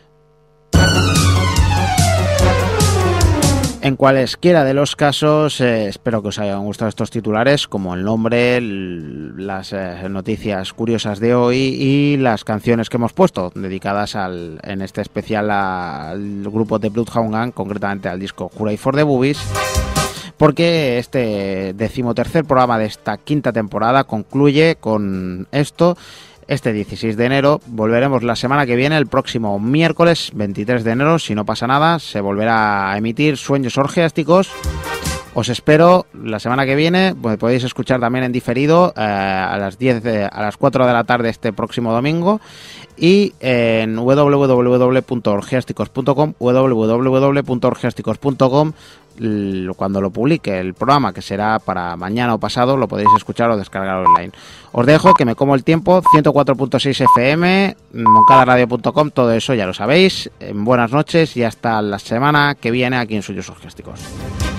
En cualesquiera de los casos, eh, espero que os hayan gustado estos titulares, como el nombre, el, las eh, noticias curiosas de hoy y las canciones que hemos puesto, dedicadas al, en este especial al grupo de Bloodhound Gang, concretamente al disco Hooray for the Boobies, porque este decimotercer programa de esta quinta temporada concluye con esto. Este dieciséis de enero, volveremos la semana que viene, el próximo miércoles veintitrés de enero, si no pasa nada, se volverá a emitir Sueños Orgiásticos. Os espero la semana que viene, pues podéis escuchar también en diferido eh, a las diez, eh, a las cuatro de la tarde este próximo domingo, y eh, en w w w punto orgiásticos punto com, w w w punto orgiásticos punto com, cuando lo publique el programa, que será para mañana o pasado, lo podéis escuchar o descargar online. Os dejo, que me como el tiempo. Ciento cuatro punto seis F M, moncada radio punto com, todo eso ya lo sabéis. Buenas noches y hasta la semana que viene aquí en Sueños Orgiásticos.